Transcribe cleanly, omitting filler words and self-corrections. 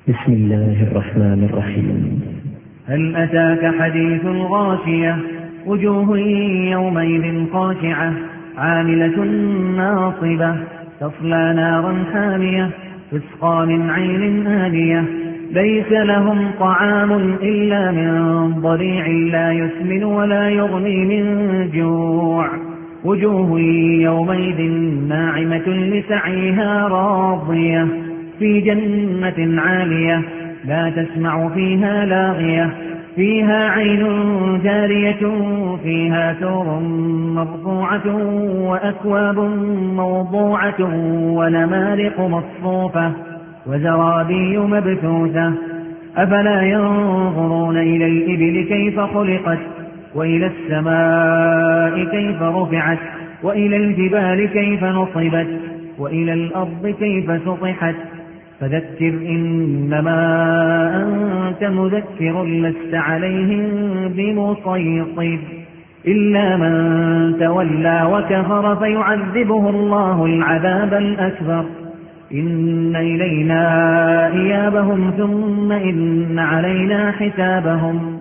بسم الله الرحمن الرحيم. هل أتاك حديث الغاشية وجوه يومئذ خاشعة عاملة ناصبة تصلى نارا حامية تسقى من عين آنية ليس لهم طعام إلا من ضريع لا يسمن ولا يغني من جوع وجوه يومئذ ناعمة لسعيها راضية في جنة عالية لا تسمع فيها لاغية فيها عين جارية فيها سور مرفوعة وأكواب موضوعة ونمارق مصفوفة وزرابي مبثوثة أفلا ينظرون إلى الإبل كيف خلقت وإلى السماء كيف رفعت وإلى الجبال كيف نصبت وإلى الأرض كيف سطحت فذكر إنما أنت مذكر لست عليهم بمسيطر إلا من تولى وكفر فيعذبه الله العذاب الأكبر إن إلينا إيابهم ثم إن علينا حسابهم